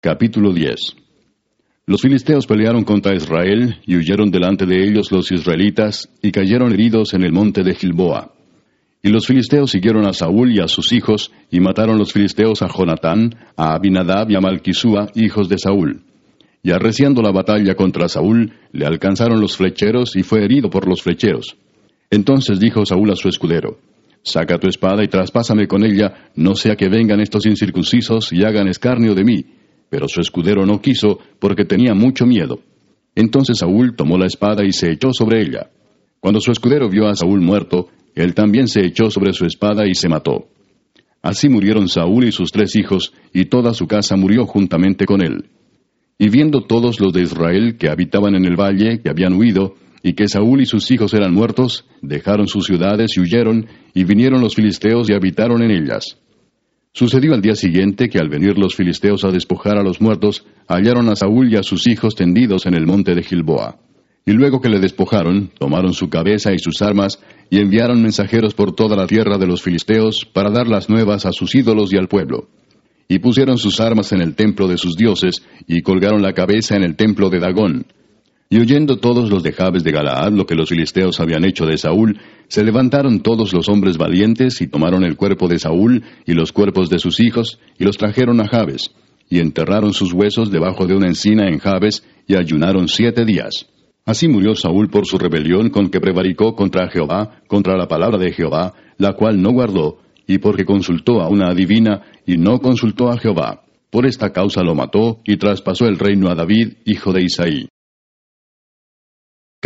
Capítulo 10. Los filisteos pelearon contra Israel, y huyeron delante de ellos los israelitas, y cayeron heridos en el monte de Gilboa. Y los filisteos siguieron a Saúl y a sus hijos, y mataron los filisteos a Jonatán, a Abinadab y a Malquisúa, hijos de Saúl. Y arreciando la batalla contra Saúl, le alcanzaron los flecheros, y fue herido por los flecheros. Entonces dijo Saúl a su escudero: Saca tu espada y traspásame con ella, no sea que vengan estos incircuncisos y hagan escarnio de mí. Pero su escudero no quiso, porque tenía mucho miedo. Entonces Saúl tomó la espada y se echó sobre ella. Cuando su escudero vio a Saúl muerto, él también se echó sobre su espada y se mató. Así murieron Saúl y sus 3 hijos, y toda su casa murió juntamente con él. Y viendo todos los de Israel que habitaban en el valle, que habían huido, y que Saúl y sus hijos eran muertos, dejaron sus ciudades y huyeron, y vinieron los filisteos y habitaron en ellas. Sucedió al día siguiente que al venir los filisteos a despojar a los muertos, hallaron a Saúl y a sus hijos tendidos en el monte de Gilboa. Y luego que le despojaron, tomaron su cabeza y sus armas, y enviaron mensajeros por toda la tierra de los filisteos para dar las nuevas a sus ídolos y al pueblo. Y pusieron sus armas en el templo de sus dioses, y colgaron la cabeza en el templo de Dagón. Y oyendo todos los de Jabes de Galaad lo que los filisteos habían hecho de Saúl, se levantaron todos los hombres valientes, y tomaron el cuerpo de Saúl y los cuerpos de sus hijos, y los trajeron a Jabes, y enterraron sus huesos debajo de una encina en Jabes, y ayunaron 7 días. Así murió Saúl por su rebelión con que prevaricó contra Jehová, contra la palabra de Jehová, la cual no guardó, y porque consultó a una adivina, y no consultó a Jehová. Por esta causa lo mató, y traspasó el reino a David, hijo de Isaí.